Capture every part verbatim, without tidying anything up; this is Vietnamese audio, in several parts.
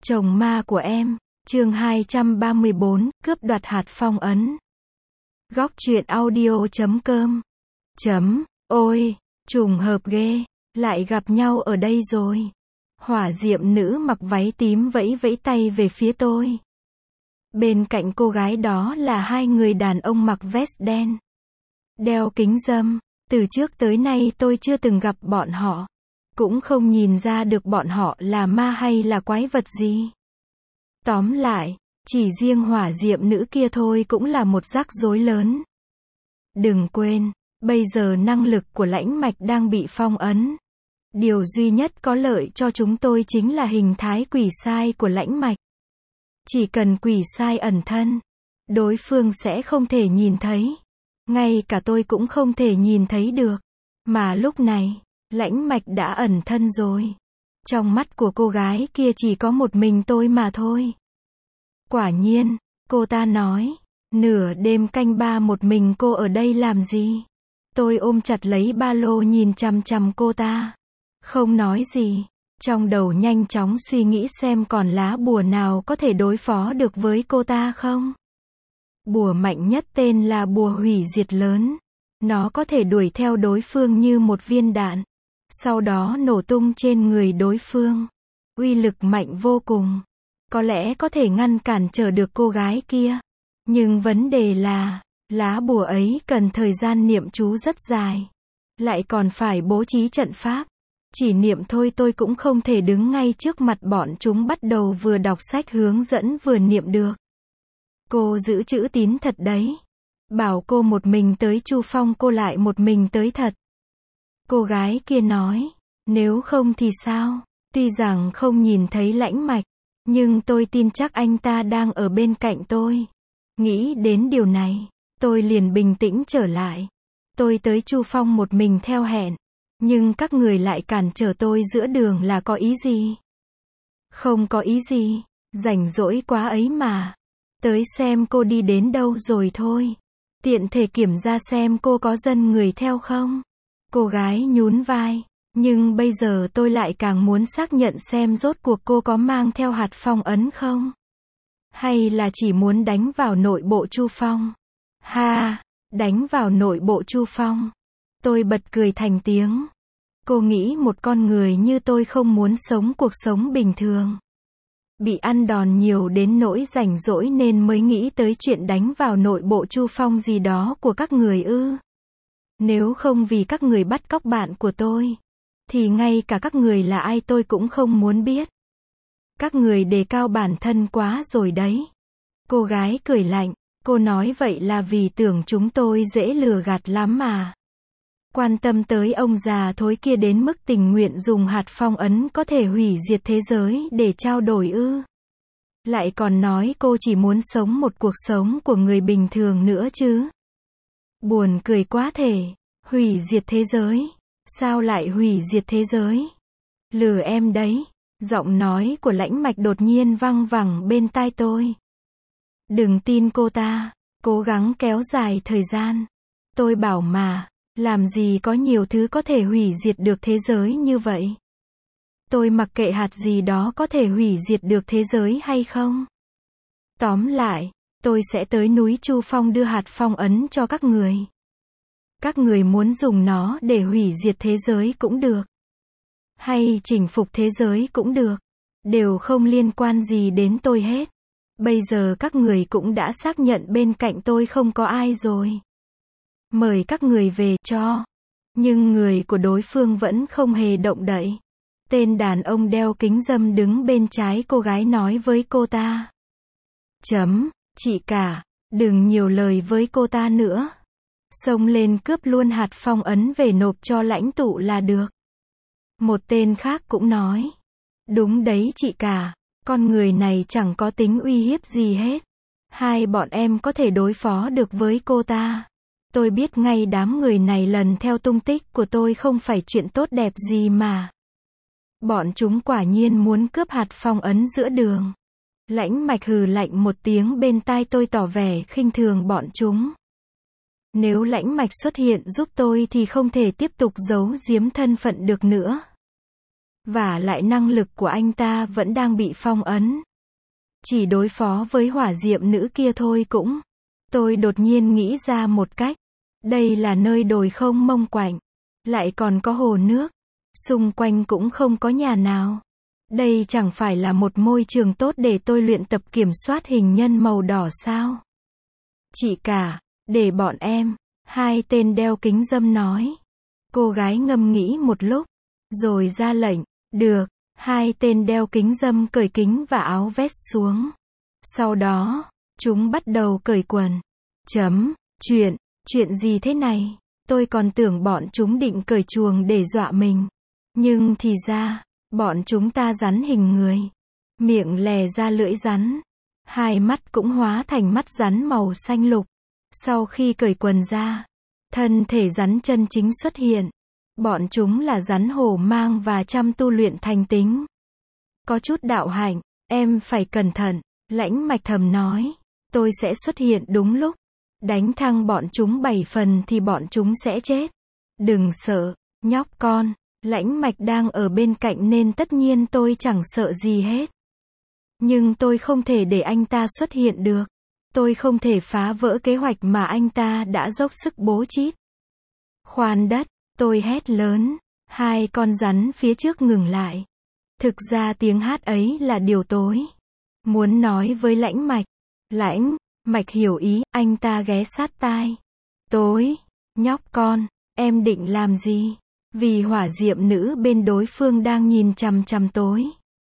Chồng ma của em, chương hai trăm ba mươi bốn, cướp đoạt hạt phong ấn. Góc truyện audio chấm com. Chấm, ôi, trùng hợp ghê, lại gặp nhau ở đây rồi. Hỏa diệm nữ mặc váy tím vẫy vẫy tay về phía tôi. Bên cạnh cô gái đó là hai người đàn ông mặc vest đen, đeo kính râm. Từ trước tới nay tôi chưa từng gặp bọn họ, cũng không nhìn ra được bọn họ là ma hay là quái vật gì. Tóm lại, chỉ riêng hỏa diệm nữ kia thôi cũng là một rắc rối lớn. Đừng quên, bây giờ năng lực của lãnh mạch đang bị phong ấn. Điều duy nhất có lợi cho chúng tôi chính là hình thái quỷ sai của lãnh mạch. Chỉ cần quỷ sai ẩn thân, đối phương sẽ không thể nhìn thấy. Ngay cả tôi cũng không thể nhìn thấy được. Mà lúc này, lãnh mạch đã ẩn thân rồi. Trong mắt của cô gái kia chỉ có một mình tôi mà thôi. Quả nhiên, cô ta nói, nửa đêm canh ba một mình cô ở đây làm gì? Tôi ôm chặt lấy ba lô nhìn chằm chằm cô ta. Không nói gì, trong đầu nhanh chóng suy nghĩ xem còn lá bùa nào có thể đối phó được với cô ta không? Bùa mạnh nhất tên là bùa hủy diệt lớn. Nó có thể đuổi theo đối phương như một viên đạn, sau đó nổ tung trên người đối phương. Uy lực mạnh vô cùng. Có lẽ có thể ngăn cản trở được cô gái kia. Nhưng vấn đề là, lá bùa ấy cần thời gian niệm chú rất dài. Lại còn phải bố trí trận pháp. Chỉ niệm thôi tôi cũng không thể đứng ngay trước mặt bọn chúng bắt đầu vừa đọc sách hướng dẫn vừa niệm được. Cô giữ chữ tín thật đấy. Bảo cô một mình tới Chu Phong cô lại một mình tới thật. Cô gái kia nói, nếu không thì sao? Tuy rằng không nhìn thấy lãnh mạch, nhưng tôi tin chắc anh ta đang ở bên cạnh tôi. Nghĩ đến điều này, tôi liền bình tĩnh trở lại. Tôi tới Chu Phong một mình theo hẹn, nhưng các người lại cản trở tôi giữa đường là có ý gì? Không có ý gì, rảnh rỗi quá ấy mà. Tới xem cô đi đến đâu rồi thôi. Tiện thể kiểm tra xem cô có dân người theo không? Cô gái nhún vai. Nhưng bây giờ tôi lại càng muốn xác nhận xem rốt cuộc cô có mang theo hạt phong ấn không? Hay là chỉ muốn đánh vào nội bộ Chu Phong? Ha, đánh vào nội bộ Chu Phong. Tôi bật cười thành tiếng. Cô nghĩ một con người như tôi không muốn sống cuộc sống bình thường. Bị ăn đòn nhiều đến nỗi rảnh rỗi nên mới nghĩ tới chuyện đánh vào nội bộ Chu Phong gì đó của các người ư? Nếu không vì các người bắt cóc bạn của tôi, thì ngay cả các người là ai tôi cũng không muốn biết. Các người đề cao bản thân quá rồi đấy. Cô gái cười lạnh, cô nói vậy là vì tưởng chúng tôi dễ lừa gạt lắm mà. Quan tâm tới ông già thối kia đến mức tình nguyện dùng hạt phong ấn có thể hủy diệt thế giới để trao đổi ư? Lại còn nói cô chỉ muốn sống một cuộc sống của người bình thường nữa chứ. Buồn cười quá thể. Hủy diệt thế giới. Sao lại hủy diệt thế giới? Lừa em đấy. Giọng nói của lãnh mạch đột nhiên văng vẳng bên tai tôi. Đừng tin cô ta. Cố gắng kéo dài thời gian. Tôi bảo mà. Làm gì có nhiều thứ có thể hủy diệt được thế giới như vậy? Tôi mặc kệ hạt gì đó có thể hủy diệt được thế giới hay không? Tóm lại, tôi sẽ tới núi Chu Phong đưa hạt phong ấn cho các người. Các người muốn dùng nó để hủy diệt thế giới cũng được. Hay chinh phục thế giới cũng được. Đều không liên quan gì đến tôi hết. Bây giờ các người cũng đã xác nhận bên cạnh tôi không có ai rồi. Mời các người về cho. Nhưng người của đối phương vẫn không hề động đậy. Tên đàn ông đeo kính râm đứng bên trái cô gái nói với cô ta. Chấm, chị cả, đừng nhiều lời với cô ta nữa. Xông lên cướp luôn hạt phong ấn về nộp cho lãnh tụ là được. Một tên khác cũng nói. Đúng đấy chị cả, con người này chẳng có tính uy hiếp gì hết. Hai bọn em có thể đối phó được với cô ta. Tôi biết ngay đám người này lần theo tung tích của tôi không phải chuyện tốt đẹp gì mà. Bọn chúng quả nhiên muốn cướp hạt phong ấn giữa đường. Lãnh mạch hừ lạnh một tiếng bên tai tôi tỏ vẻ khinh thường bọn chúng. Nếu lãnh mạch xuất hiện giúp tôi thì không thể tiếp tục giấu giếm thân phận được nữa. Vả lại năng lực của anh ta vẫn đang bị phong ấn. Chỉ đối phó với hỏa diệm nữ kia thôi cũng. Tôi đột nhiên nghĩ ra một cách. Đây là nơi đồi không mông quạnh. Lại còn có hồ nước. Xung quanh cũng không có nhà nào. Đây chẳng phải là một môi trường tốt để tôi luyện tập kiểm soát hình nhân màu đỏ sao? Chị cả, để bọn em. Hai tên đeo kính râm nói. Cô gái ngâm nghĩ một lúc. Rồi ra lệnh. Được. Hai tên đeo kính râm cởi kính và áo vest xuống. Sau đó, chúng bắt đầu cởi quần. Chấm. Chuyện. Chuyện gì thế này? Tôi còn tưởng bọn chúng định cởi chuồng để dọa mình. Nhưng thì ra, bọn chúng ta rắn hình người. Miệng lè ra lưỡi rắn. Hai mắt cũng hóa thành mắt rắn màu xanh lục. Sau khi cởi quần ra, thân thể rắn chân chính xuất hiện. Bọn chúng là rắn hổ mang và chăm tu luyện thành tính. Có chút đạo hạnh, em phải cẩn thận, Lãnh Mạch thầm nói. Tôi sẽ xuất hiện đúng lúc. Đánh thăng bọn chúng bảy phần thì bọn chúng sẽ chết. Đừng sợ, nhóc con. Lãnh Mạch đang ở bên cạnh nên tất nhiên tôi chẳng sợ gì hết. Nhưng tôi không thể để anh ta xuất hiện được. Tôi không thể phá vỡ kế hoạch mà anh ta đã dốc sức bố trí. Khoan đất, tôi hét lớn. Hai con rắn phía trước ngừng lại. Thực ra tiếng hát ấy là điều tối muốn nói với Lãnh Mạch. Lãnh Mạch hiểu ý, anh ta ghé sát tai. Tối, nhóc con, em định làm gì? Vì hỏa diệm nữ bên đối phương đang nhìn chằm chằm tối.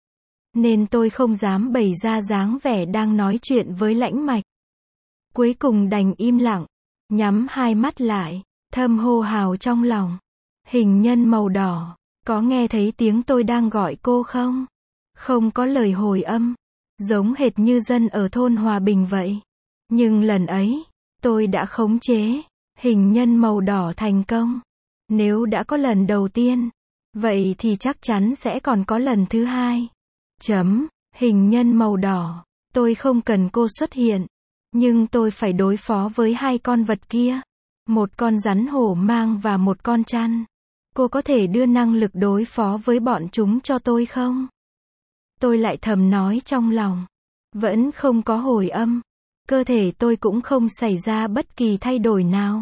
Nên tôi không dám bày ra dáng vẻ đang nói chuyện với Lãnh Mạch. Cuối cùng đành im lặng, nhắm hai mắt lại, thầm hô hào trong lòng. Hình nhân màu đỏ, có nghe thấy tiếng tôi đang gọi cô không? Không có lời hồi âm, giống hệt như dân ở thôn Hòa Bình vậy. Nhưng lần ấy, tôi đã khống chế hình nhân màu đỏ thành công. Nếu đã có lần đầu tiên, vậy thì chắc chắn sẽ còn có lần thứ hai. Chấm, hình nhân màu đỏ, tôi không cần cô xuất hiện. Nhưng tôi phải đối phó với hai con vật kia. Một con rắn hổ mang và một con chăn. Cô có thể đưa năng lực đối phó với bọn chúng cho tôi không? Tôi lại thầm nói trong lòng. Vẫn không có hồi âm. Cơ thể tôi cũng không xảy ra bất kỳ thay đổi nào.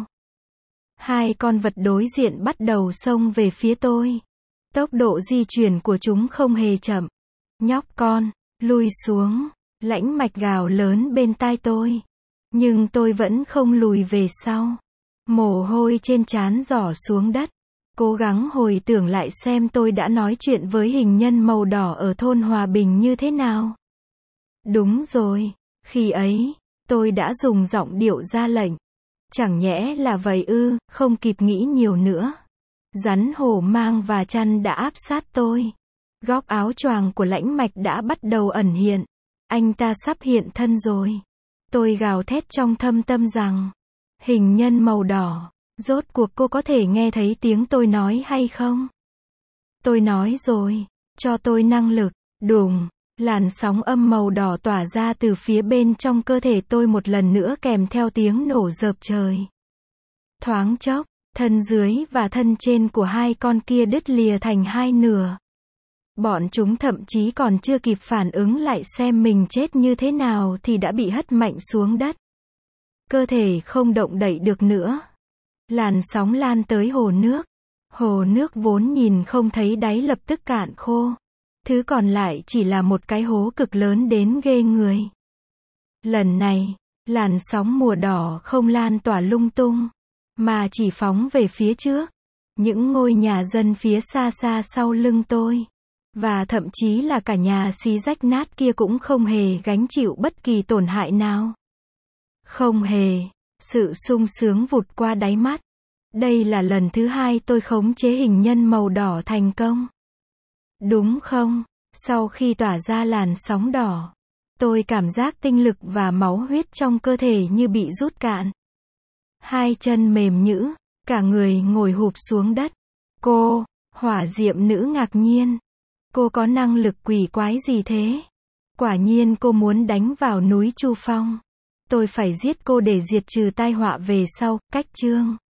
Hai con vật đối diện bắt đầu xông về phía tôi. Tốc độ di chuyển của chúng không hề chậm. Nhóc con, lui xuống. Lãnh Mạch gào lớn bên tai tôi. Nhưng tôi vẫn không lùi về sau. Mồ hôi trên trán rỏ xuống đất. Cố gắng hồi tưởng lại xem tôi đã nói chuyện với hình nhân màu đỏ ở thôn Hòa Bình như thế nào. Đúng rồi, khi ấy, tôi đã dùng giọng điệu ra lệnh. Chẳng nhẽ là vậy ư, không kịp nghĩ nhiều nữa. Rắn hổ mang và chăn đã áp sát tôi. Góc áo choàng của Lãnh Mạch đã bắt đầu ẩn hiện. Anh ta sắp hiện thân rồi. Tôi gào thét trong thâm tâm rằng, hình nhân màu đỏ, rốt cuộc cô có thể nghe thấy tiếng tôi nói hay không? Tôi nói rồi, cho tôi năng lực. Đùng, làn sóng âm màu đỏ tỏa ra từ phía bên trong cơ thể tôi một lần nữa kèm theo tiếng nổ rợp trời. Thoáng chốc, thân dưới và thân trên của hai con kia đứt lìa thành hai nửa. Bọn chúng thậm chí còn chưa kịp phản ứng lại xem mình chết như thế nào thì đã bị hất mạnh xuống đất. Cơ thể không động đậy được nữa. Làn sóng lan tới hồ nước. Hồ nước vốn nhìn không thấy đáy lập tức cạn khô. Thứ còn lại chỉ là một cái hố cực lớn đến ghê người. Lần này, làn sóng mùa đỏ không lan tỏa lung tung, mà chỉ phóng về phía trước. Những ngôi nhà dân phía xa xa sau lưng tôi. Và thậm chí là cả nhà xí rách nát kia cũng không hề gánh chịu bất kỳ tổn hại nào. Không hề. Sự sung sướng vụt qua đáy mắt. Đây là lần thứ hai tôi khống chế hình nhân màu đỏ thành công. Đúng không? Sau khi tỏa ra làn sóng đỏ, tôi cảm giác tinh lực và máu huyết trong cơ thể như bị rút cạn. Hai chân mềm nhũn, cả người ngồi hụp xuống đất. Cô, hỏa diệm nữ ngạc nhiên. Cô có năng lực quỷ quái gì thế? Quả nhiên cô muốn đánh vào núi Chu Phong. Tôi phải giết cô để diệt trừ tai họa về sau. Cách chương